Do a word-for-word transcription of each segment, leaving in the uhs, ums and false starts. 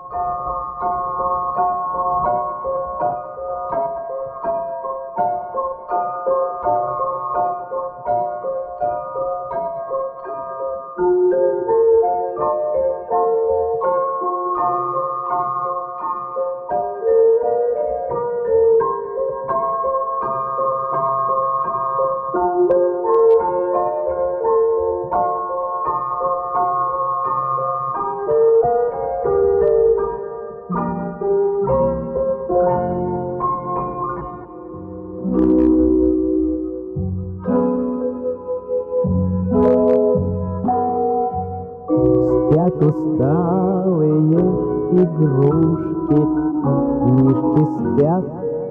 Спят усталые игрушки, книжки спят,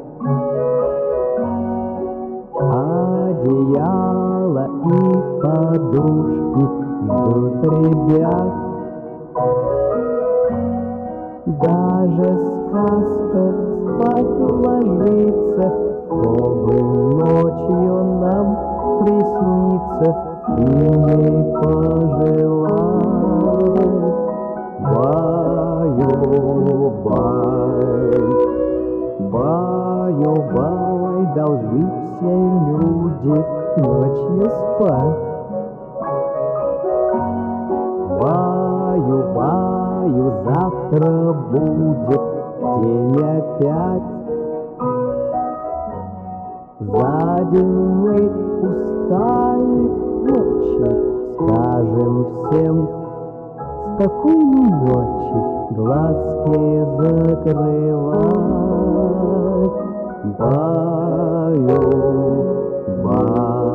одеяло и подушки ждут ребят. Даже сказка спать ложится, чтобы ночью нам приснится и не пожелать. Баю-бай, баю-бай, должны все люди ночью спать. Баю-баю, завтра будет день опять. За день мы устали ночи, скажем всем спокойной ночи, глазки закрывать. Баю, баю.